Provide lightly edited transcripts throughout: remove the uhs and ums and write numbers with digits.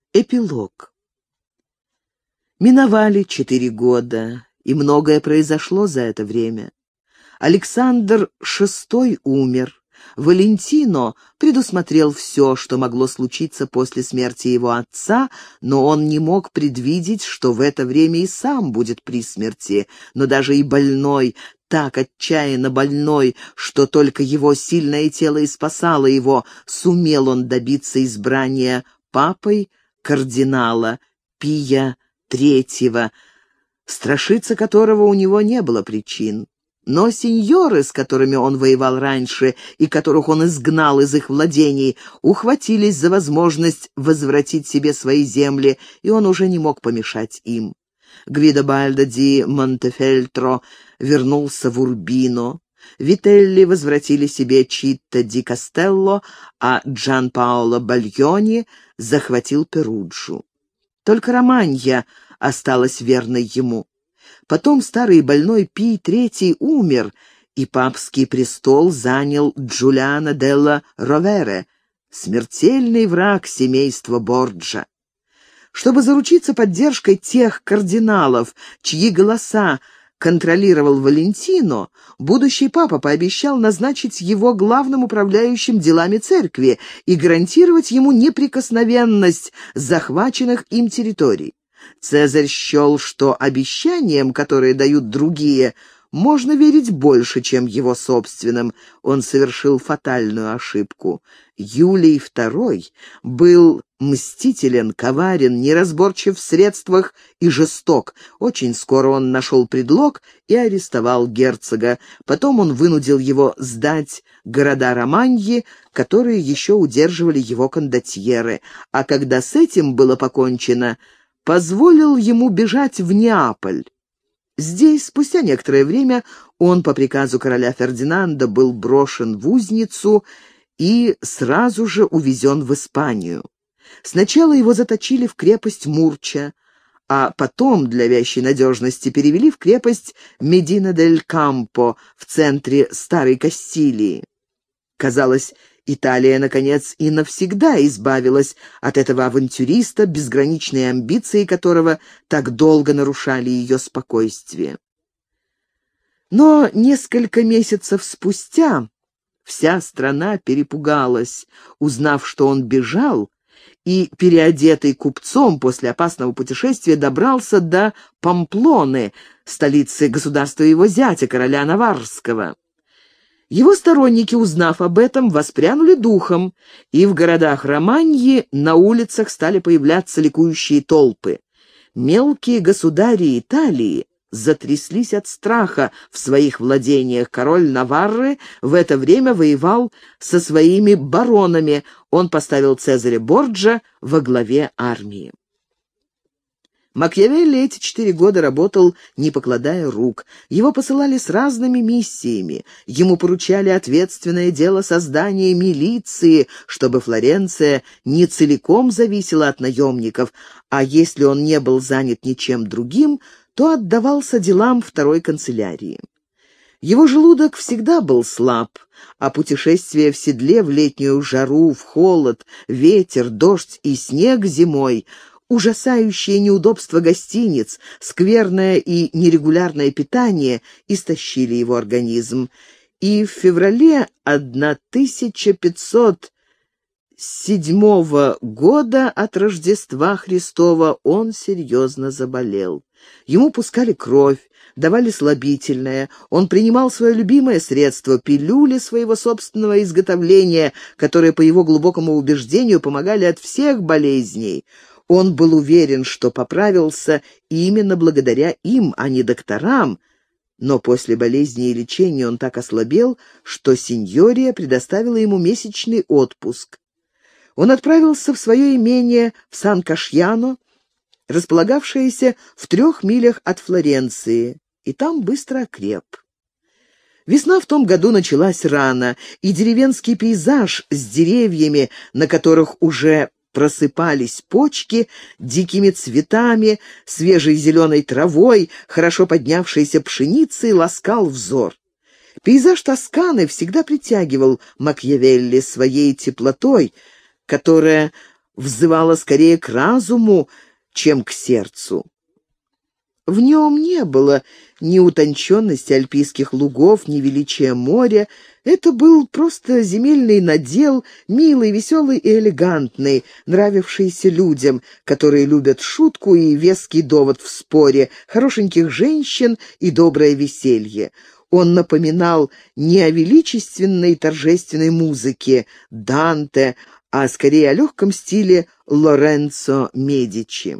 Эпилог. Миновали 4 года, и многое произошло за это время. Александр VI умер. Валентино предусмотрел все, что могло случиться после смерти его отца, но он не мог предвидеть, что в это время и сам будет при смерти. Но даже и больной, так отчаянно больной, что только его сильное тело и спасало его, сумел он добиться избрания папой кардинала Пия III, страшиться которого у него не было причин. Но сеньоры, с которыми он воевал раньше и которых он изгнал из их владений, ухватились за возможность возвратить себе свои земли, и он уже не мог помешать им. Гвидобальдо ди Монтефельтро вернулся в Урбино, Вителли возвратили себе Читто ди Кастелло, а Джан Паоло Бальони захватил Перуджу. Только Романья осталась верной ему. Потом старый и больной Пий III умер, и папский престол занял Джулиано делла Ровере, смертельный враг семейства Борджа. Чтобы заручиться поддержкой тех кардиналов, чьи голоса контролировал Валентино, будущий папа пообещал назначить его главным управляющим делами церкви и гарантировать ему неприкосновенность захваченных им территорий. Цезарь счел, что обещаниям, которые дают другие, можно верить больше, чем его собственным. Он совершил фатальную ошибку. Юлий II был мстителен, коварен, неразборчив в средствах и жесток. Очень скоро он нашел предлог и арестовал герцога. Потом он вынудил его сдать города Романьи, которые еще удерживали его кондотьеры. А когда с этим было покончено, позволил ему бежать в Неаполь. Здесь, спустя некоторое время, он по приказу короля Фердинанда был брошен в узницу и сразу же увезен в Испанию. Сначала его заточили в крепость Мурча, а потом, для вящей надежности, перевели в крепость Медина-дель-Кампо в центре Старой Кастилии. Казалось, Италия, наконец, и навсегда избавилась от этого авантюриста, безграничные амбиции которого так долго нарушали ее спокойствие. Но несколько месяцев спустя вся страна перепугалась, узнав, что он бежал, и, переодетый купцом, после опасного путешествия добрался до Памплоны, столицы государства его зятя, короля Наварского. Его сторонники, узнав об этом, воспрянули духом, и в городах Романьи на улицах стали появляться ликующие толпы. Мелкие государи Италии затряслись от страха в своих владениях. Король Наварры в это время воевал со своими баронами. Он поставил Цезаря Борджа во главе армии. Макиавелли эти 4 года работал, не покладая рук. Его посылали с разными миссиями. Ему поручали ответственное дело создания милиции, чтобы Флоренция не целиком зависела от наемников, а если он не был занят ничем другим, то отдавался делам второй канцелярии. Его желудок всегда был слаб, а путешествие в седле в летнюю жару, в холод, ветер, дождь и снег зимой — ужасающие неудобства гостиниц, скверное и нерегулярное питание истощили его организм, и в феврале 1507 года от Рождества Христова он серьезно заболел. Ему пускали кровь, давали слабительное, он принимал свое любимое средство — пилюли своего собственного изготовления, которые, по его глубокому убеждению, помогали от всех болезней. Он был уверен, что поправился именно благодаря им, а не докторам, но после болезни и лечения он так ослабел, что сеньория предоставила ему месячный отпуск. Он отправился в свое имение в Сан-Кашьяно, располагавшееся в 3 милях от Флоренции, и там быстро окреп. Весна в том году началась рано, и деревенский пейзаж с деревьями, на которых уже просыпались почки, дикими цветами, свежей зеленой травой, хорошо поднявшейся пшеницей ласкал взор. Пейзаж Тосканы всегда притягивал Макиавелли своей теплотой, которая взывало скорее к разуму, чем к сердцу. В нем не было ни утонченности альпийских лугов, ни величия моря. Это был просто земельный надел, милый, веселый и элегантный, нравившийся людям, которые любят шутку и веский довод в споре, хорошеньких женщин и доброе веселье. Он напоминал не о величественной торжественной музыке Данте, а скорее о легком стиле Лоренцо Медичи.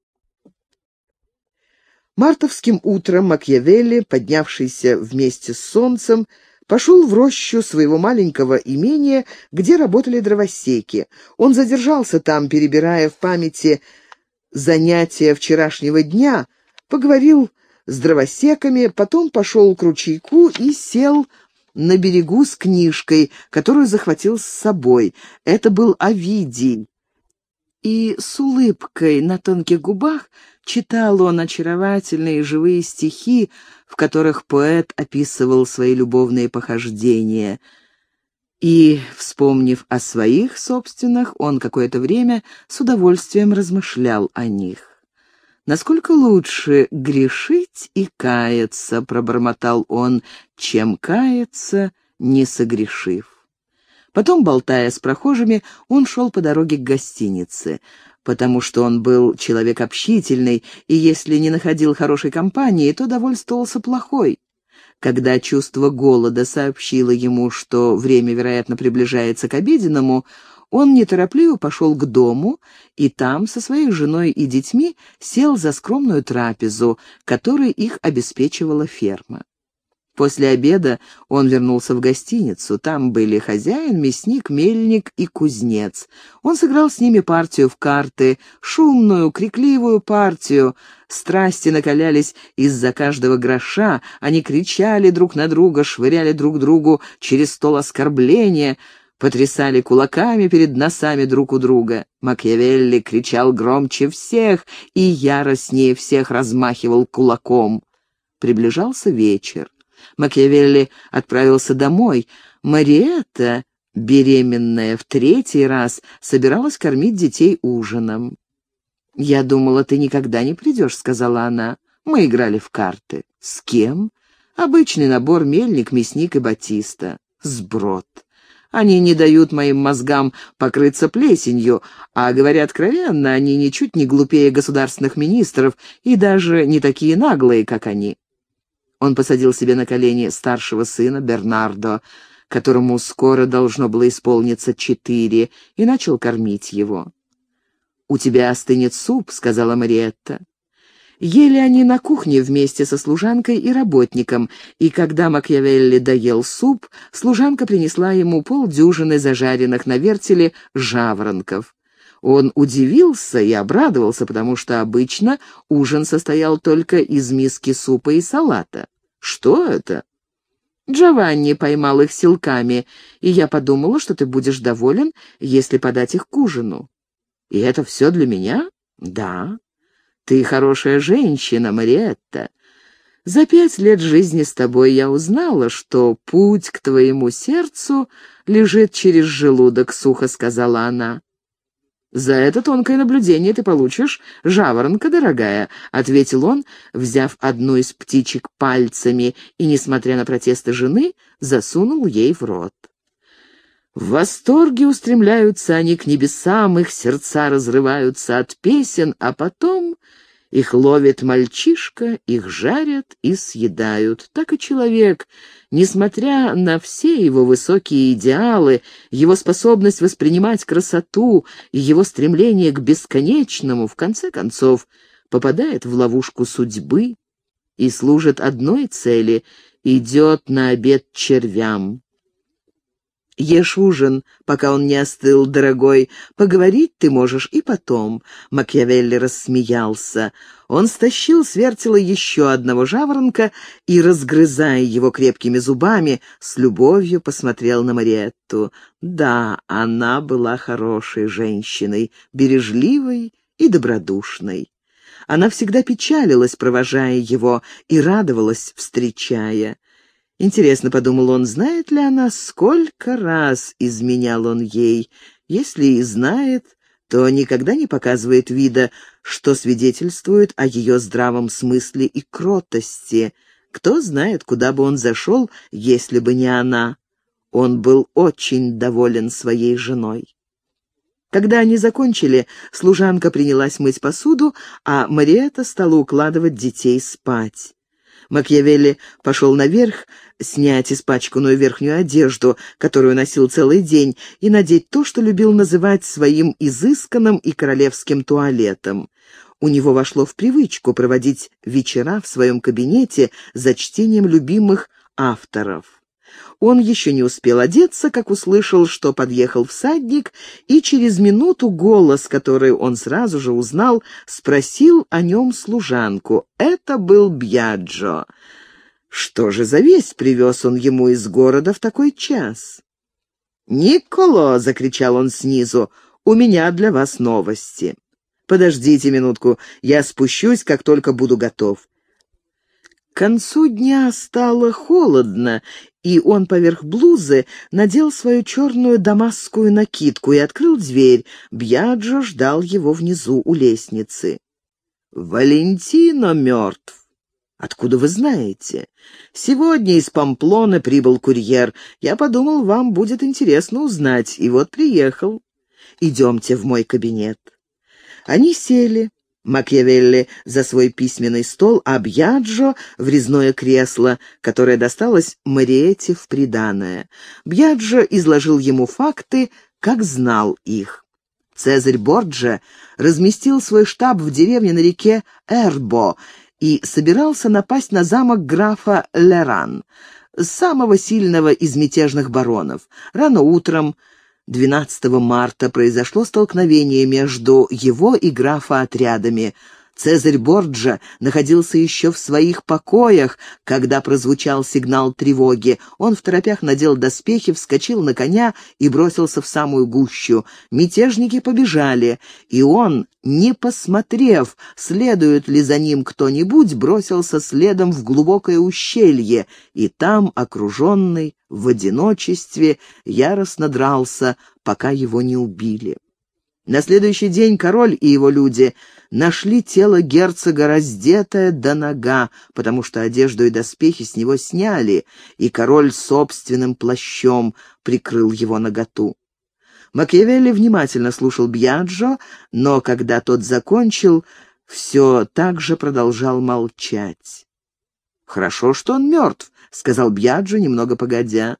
Мартовским утром Макиавелли, поднявшийся вместе с солнцем, пошел в рощу своего маленького имения, где работали дровосеки. Он задержался там, перебирая в памяти занятия вчерашнего дня, поговорил с дровосеками, потом пошел к ручейку и сел на берегу с книжкой, которую захватил с собой. Это был Овидий. И с улыбкой на тонких губах читал он очаровательные живые стихи, в которых поэт описывал свои любовные похождения. И, вспомнив о своих собственных, он какое-то время с удовольствием размышлял о них. «Насколько лучше грешить и каяться», — пробормотал он, — «чем каяться, не согрешив». Потом, болтая с прохожими, он шел по дороге к гостинице, потому что он был человек общительный, и если не находил хорошей компании, то довольствовался плохой. Когда чувство голода сообщило ему, что время, вероятно, приближается к обеденному, он неторопливо пошел к дому и там со своей женой и детьми сел за скромную трапезу, которой их обеспечивала ферма. После обеда он вернулся в гостиницу. Там были хозяин, мясник, мельник и кузнец. Он сыграл с ними партию в карты, шумную, крикливую партию. Страсти накалялись из-за каждого гроша. Они кричали друг на друга, швыряли друг другу через стол оскорбления, потрясали кулаками перед носами друг у друга. Макиавелли кричал громче всех и яростнее всех размахивал кулаком. Приближался вечер. Макиавелли отправился домой. Мариэтта, беременная в 3-й раз, собиралась кормить детей ужином. «Я думала, ты никогда не придешь», — сказала она. «Мы играли в карты». «С кем?» «Обычный набор: мельник, мясник и батиста». «Сброд. Они не дают моим мозгам покрыться плесенью, а, говоря откровенно, они ничуть не глупее государственных министров и даже не такие наглые, как они». Он посадил себе на колени старшего сына, Бернардо, которому скоро должно было исполниться 4, и начал кормить его. «У тебя остынет суп», — сказала Мариэтта. Ели они на кухне вместе со служанкой и работником, и когда Макиавелли доел суп, служанка принесла ему полдюжины зажаренных на вертеле жаворонков. Он удивился и обрадовался, потому что обычно ужин состоял только из миски супа и салата. «Что это?» «Джованни поймал их силками, и я подумала, что ты будешь доволен, если подать их к ужину». «И это все для меня?» «Да. Ты хорошая женщина, Мариэтта. За 5 лет жизни с тобой я узнала, что путь к твоему сердцу лежит через желудок», — сухо сказала она. «За это тонкое наблюдение ты получишь жаворонка, дорогая», — ответил он, взяв одну из птичек пальцами и, несмотря на протесты жены, засунул ей в рот. В восторге устремляются они к небесам, их сердца разрываются от песен, а потом их ловит мальчишка, их жарят и съедают. Так и человек, несмотря на все его высокие идеалы, его способность воспринимать красоту и его стремление к бесконечному, в конце концов, попадает в ловушку судьбы и служит одной цели — идет на обед червям. «Ешь ужин, пока он не остыл, дорогой. Поговорить ты можешь и потом». Макиавелли рассмеялся. Он стащил с вертела еще одного жаворонка и, разгрызая его крепкими зубами, с любовью посмотрел на Мариэтту. Да, она была хорошей женщиной, бережливой и добродушной. Она всегда печалилась, провожая его, и радовалась, встречая. Интересно, — подумал он, — знает ли она, сколько раз изменял он ей? Если и знает, то никогда не показывает вида, что свидетельствует о ее здравом смысле и кротости. Кто знает, куда бы он зашел, если бы не она. Он был очень доволен своей женой. Когда они закончили, служанка принялась мыть посуду, а Мариэтта стала укладывать детей спать. Макьявелли пошел наверх снять испачканную верхнюю одежду, которую носил целый день, и надеть то, что любил называть своим изысканным и королевским туалетом. У него вошло в привычку проводить вечера в своем кабинете за чтением любимых авторов. Он еще не успел одеться, как услышал, что подъехал всадник, и через минуту голос, который он сразу же узнал, спросил о нем служанку. Это был Бьяджо. Что же за весть привез он ему из города в такой час? «Николо!» — закричал он снизу. «У меня для вас новости. Подождите минутку, я спущусь, как только буду готов». К концу дня стало холодно, и он поверх блузы надел свою черную дамасскую накидку и открыл дверь. Бьяджо ждал его внизу у лестницы. «Валентино мертв». «Откуда вы знаете?» «Сегодня из Памплоны прибыл курьер. Я подумал, вам будет интересно узнать, и вот приехал. Идемте в мой кабинет». Они сели. Макьявелли за свой письменный стол, а Бьяджо в резное кресло, которое досталось Мариэтте в приданое. Бьяджо изложил ему факты, как знал их. Цезарь Борджа разместил свой штаб в деревне на реке Эрбо и собирался напасть на замок графа Леран, самого сильного из мятежных баронов. Рано утром 12 марта произошло столкновение между его и графа отрядами. Цезарь Борджа находился еще в своих покоях, когда прозвучал сигнал тревоги. Он второпях надел доспехи, вскочил на коня и бросился в самую гущу. Мятежники побежали, и он, не посмотрев, следует ли за ним кто-нибудь, бросился следом в глубокое ущелье, и там, окруженный, в одиночестве, яростно дрался, пока его не убили. На следующий день король и его люди нашли тело герцога раздетое до нога, потому что одежду и доспехи с него сняли, и король собственным плащом прикрыл его наготу. Макьявелли внимательно слушал Бьяджо, но когда тот закончил, все так же продолжал молчать. «Хорошо, что он мертв», — сказал Бьяджо немного погодя.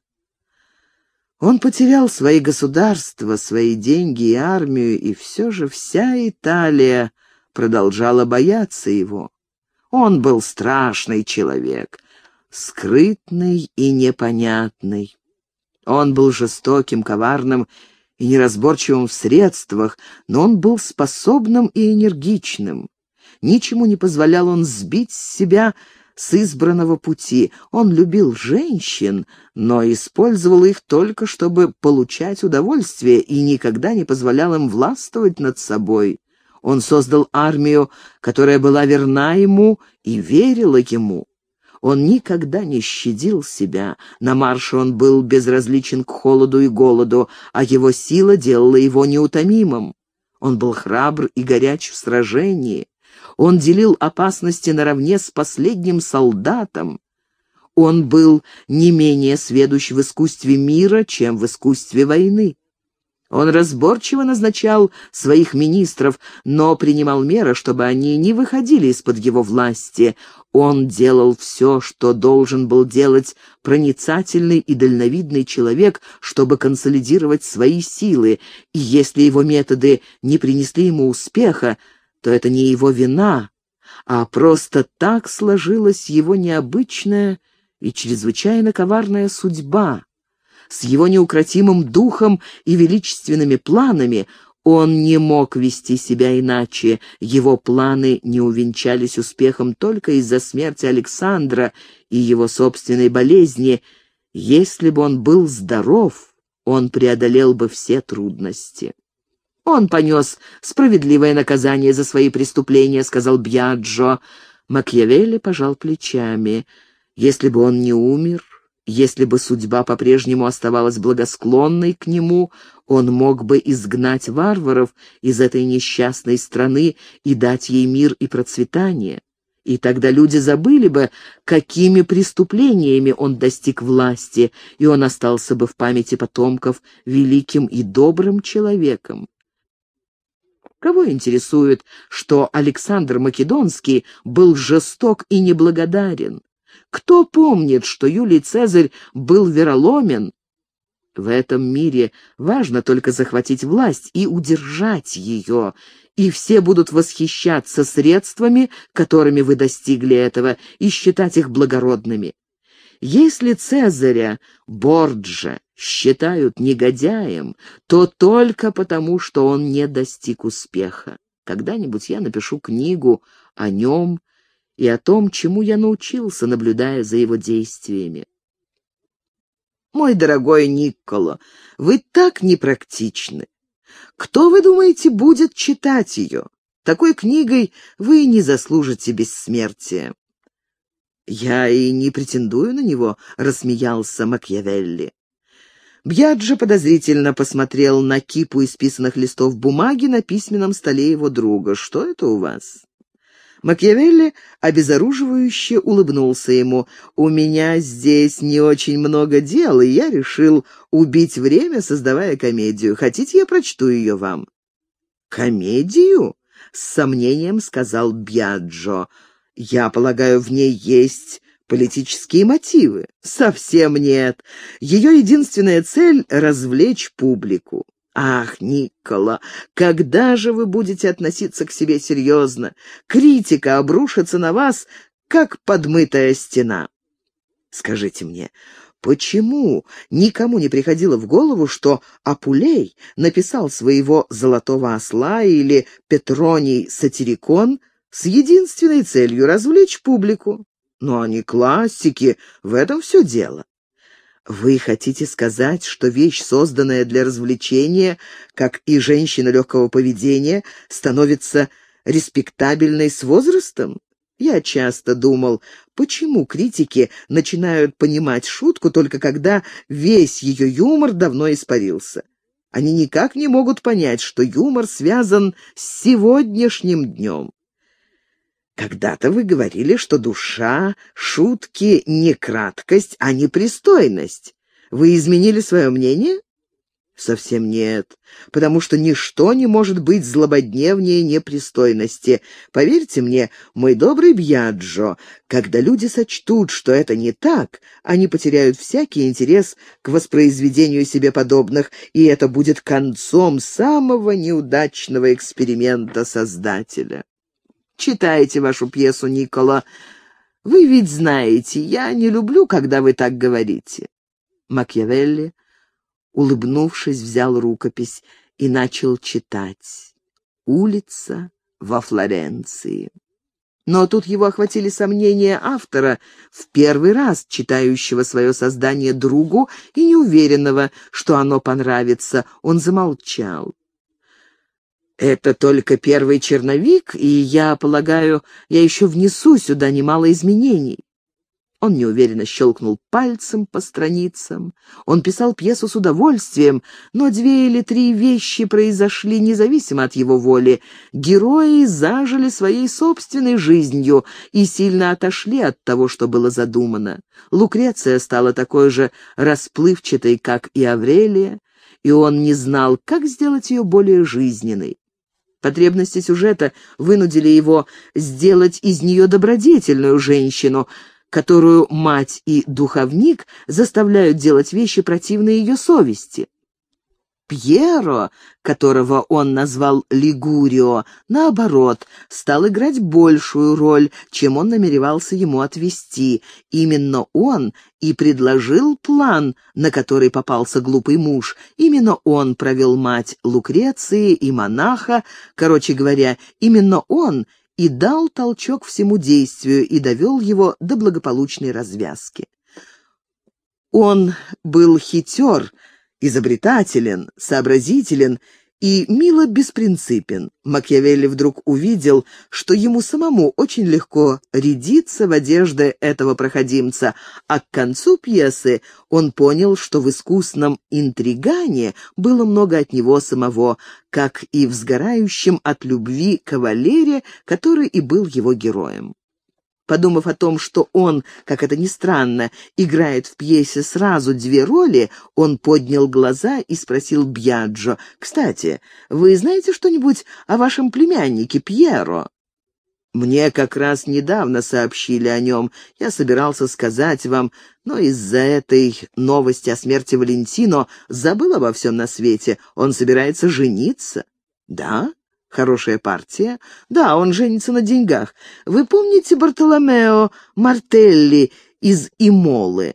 Он потерял свои государства, свои деньги и армию, и все же вся Италия продолжала бояться его. Он был страшный человек, скрытный и непонятный. Он был жестоким, коварным и неразборчивым в средствах, но он был способным и энергичным. Ничему не позволял он сбить с себя с избранного пути. Он любил женщин, но использовал их только, чтобы получать удовольствие, и никогда не позволял им властвовать над собой. Он создал армию, которая была верна ему и верила ему. Он никогда не щадил себя. На марше он был безразличен к холоду и голоду, а его сила делала его неутомимым. Он был храбр и горяч в сражении. Он делил опасности наравне с последним солдатом. Он был не менее сведущ в искусстве мира, чем в искусстве войны. Он разборчиво назначал своих министров, но принимал меры, чтобы они не выходили из-под его власти. Он делал все, что должен был делать проницательный и дальновидный человек, чтобы консолидировать свои силы, и если его методы не принесли ему успеха, то это не его вина, а просто так сложилась его необычная и чрезвычайно коварная судьба. С его неукротимым духом и величественными планами он не мог вести себя иначе. Его планы не увенчались успехом только из-за смерти Александра и его собственной болезни. Если бы он был здоров, он преодолел бы все трудности. «Он понес справедливое наказание за свои преступления», — сказал Бьяджо. Макьявелли пожал плечами. «Если бы он не умер, Если бы судьба по-прежнему оставалась благосклонной к нему, он мог бы изгнать варваров из этой несчастной страны и дать ей мир и процветание. И тогда люди забыли бы, какими преступлениями он достиг власти, и он остался бы в памяти потомков великим и добрым человеком. Кого интересует, что Александр Македонский был жесток и неблагодарен? Кто помнит, что Юлий Цезарь был вероломен? В этом мире важно только захватить власть и удержать ее, и все будут восхищаться средствами, которыми вы достигли этого, и считать их благородными. Если Цезаря Борджа считают негодяем, то только потому, что он не достиг успеха. Когда-нибудь я напишу книгу о нем и о том, чему я научился, наблюдая за его действиями. Мой дорогой Никколо, вы так непрактичны. Кто, вы думаете, будет читать ее? Такой книгой вы не заслужите бессмертия. «Я и не претендую на него», — рассмеялся Макиавелли. Бьяджо подозрительно посмотрел на кипу исписанных листов бумаги на письменном столе его друга. «Что это у вас?» Макиавелли обезоруживающе улыбнулся ему. «У меня здесь не очень много дел, и я решил убить время, создавая комедию. Хотите, я прочту ее вам?» «Комедию?» — с сомнением сказал Бьяджо. «Я полагаю, в ней есть политические мотивы». «Совсем нет. Ее единственная цель — развлечь публику». «Ах, Никколо, когда же вы будете относиться к себе серьезно? Критика обрушится на вас, как подмытая стена». Скажите мне, почему никому не приходило в голову, что Апулей написал своего «Золотого осла» или Петроний Сатирикон с единственной целью развлечь публику? Но они классики, в этом все дело. Вы хотите сказать, что вещь, созданная для развлечения, как и женщина легкого поведения, становится респектабельной с возрастом? Я часто думал, почему критики начинают понимать шутку только когда весь ее юмор давно испарился. Они никак не могут понять, что юмор связан с сегодняшним днем. Когда-то вы говорили, что душа шутки не краткость, а непристойность. Вы изменили свое мнение? Совсем нет, потому что ничто не может быть злободневнее непристойности. Поверьте мне, мой добрый Бьяджо, когда люди сочтут, что это не так, они потеряют всякий интерес к воспроизведению себе подобных, и это будет концом самого неудачного эксперимента Создателя. Читайте вашу пьесу, Никколо. Вы ведь знаете, я не люблю, когда вы так говорите». Макиавелли, улыбнувшись, взял рукопись и начал читать. «Улица во Флоренции». Но тут его охватили сомнения автора, в первый раз читающего свое создание другу и неуверенного, что оно понравится. Он замолчал. «Это только первый черновик, и, я полагаю, я еще внесу сюда немало изменений». Он неуверенно щелкнул пальцем по страницам. Он писал пьесу с удовольствием, но 2 или 3 вещи произошли независимо от его воли. Герои зажили своей собственной жизнью и сильно отошли от того, что было задумано. Лукреция стала такой же расплывчатой, как и Аврелия, и он не знал, как сделать ее более жизненной. Потребности сюжета вынудили его сделать из нее добродетельную женщину, которую мать и духовник заставляют делать вещи, противные ее совести. Пьеро, которого он назвал Лигурио, наоборот, стал играть большую роль, чем он намеревался ему отвести. Именно он и предложил план, на который попался глупый муж. Именно он провел мать Лукреции и монаха. Короче говоря, именно он и дал толчок всему действию и довел его до благополучной развязки. Он был хитер, изобретателен, сообразителен и мило беспринципен. Макиавелли вдруг увидел, что ему самому очень легко рядиться в одежды этого проходимца, а к концу пьесы он понял, что в искусном интригане было много от него самого, как и в сгорающем от любви кавалере, который и был его героем. Подумав о том, что он, как это ни странно, играет в пьесе сразу две роли, он поднял глаза и спросил Бьяджо: «Кстати, вы знаете что-нибудь о вашем племяннике Пьеро?» «Мне как раз недавно сообщили о нем. Я собирался сказать вам, но из-за этой новости о смерти Валентино забыл обо всем на свете. Он собирается жениться». «Да? Хорошая партия. Да, он женится на деньгах. Вы помните Бартоломео Мартелли из Имолы?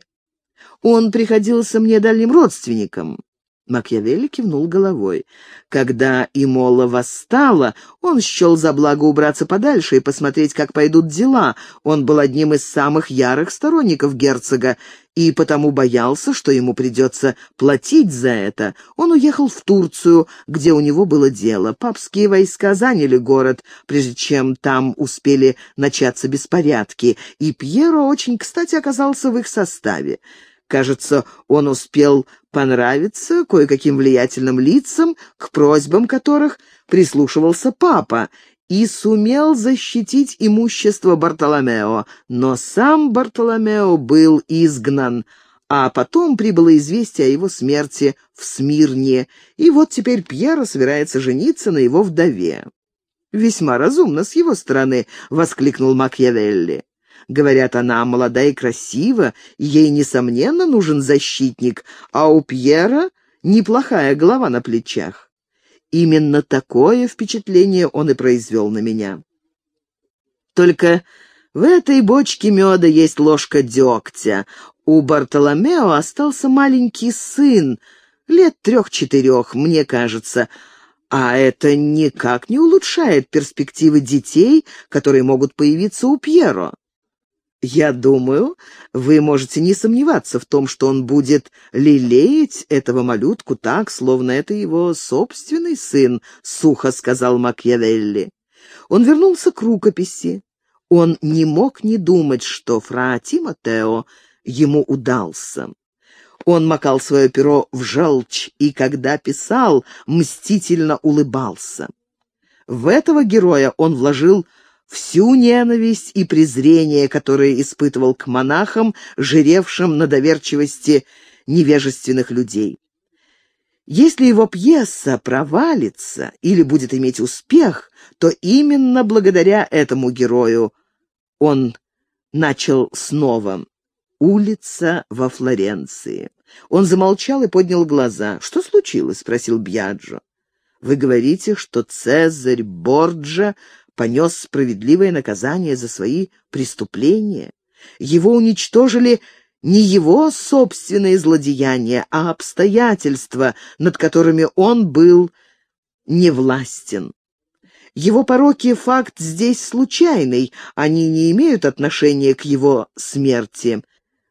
Он приходился мне дальним родственником». Макиавелли кивнул головой. Когда Имола восстала, он счел за благо убраться подальше и посмотреть, как пойдут дела. Он был одним из самых ярых сторонников герцога и потому боялся, что ему придется платить за это. Он уехал в Турцию, где у него было дело. Папские войска заняли город, прежде чем там успели начаться беспорядки, и Пьеро очень кстати оказался в их составе. Кажется, он успел понравиться кое-каким влиятельным лицам, к просьбам которых прислушивался папа, и сумел защитить имущество Бартоломео, но сам Бартоломео был изгнан, а потом прибыло известие о его смерти в Смирне, и вот теперь Пьеро собирается жениться на его вдове. «Весьма разумно с его стороны», — воскликнул Макиавелли. «Говорят, она молода и красива, ей, несомненно, нужен защитник, а у Пьера неплохая голова на плечах». Именно такое впечатление он и произвел на меня. Только в этой бочке меда есть ложка дегтя. У Бартоломео остался маленький сын, лет 3-4, мне кажется, а это никак не улучшает перспективы детей, которые могут появиться у Пьеро. Я думаю, вы можете не сомневаться в том, что он будет лелеять этого малютку так, словно это его собственный сын, — сухо сказал Макиавелли. Он вернулся к рукописи. Он не мог не думать, что Фра Тимотео ему удался. Он макал свое перо в желчь и, когда писал, мстительно улыбался. В этого героя он вложил всю ненависть и презрение, которые испытывал к монахам, жиревшим на доверчивости невежественных людей. Если его пьеса провалится или будет иметь успех, то именно благодаря этому герою. Он начал снова. «Улица во Флоренции». Он замолчал и поднял глаза. «Что случилось?» — спросил Бьяджо. «Вы говорите, что Цезарь Борджа понес справедливое наказание за свои преступления. Его уничтожили не его собственные злодеяния, а обстоятельства, над которыми он был невластен. Его пороки — факт здесь случайный, они не имеют отношения к его смерти.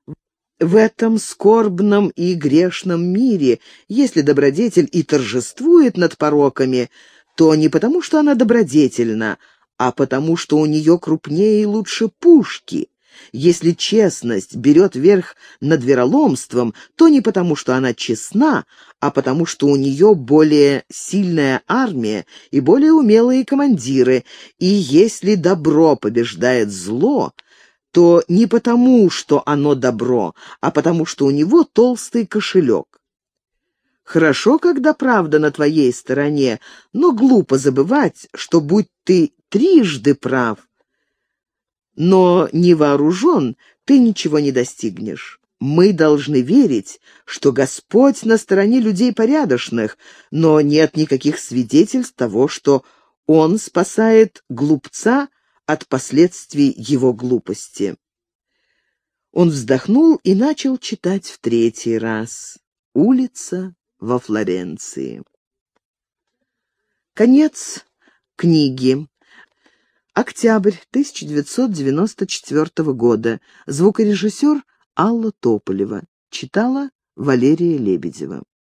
В этом скорбном и грешном мире, если добродетель и торжествует над пороками, то не потому, что она добродетельна, а потому, что у нее крупнее и лучше пушки. Если честность берет верх над вероломством, то не потому, что она честна, а потому, что у нее более сильная армия и более умелые командиры. И если добро побеждает зло, то не потому, что оно добро, а потому, что у него толстый кошелек. Хорошо, когда правда на твоей стороне, но глупо забывать, что будь ты трижды прав, но не вооружен, ты ничего не достигнешь. Мы должны верить, что Господь на стороне людей порядочных, но нет никаких свидетельств того, что Он спасает глупца от последствий его глупости. Он вздохнул и начал читать в 3-й раз. «Улица во Флоренции». Конец книги. Октябрь 1994 года. Звукорежиссер Алла Тополева. Читала Валерия Лебедева.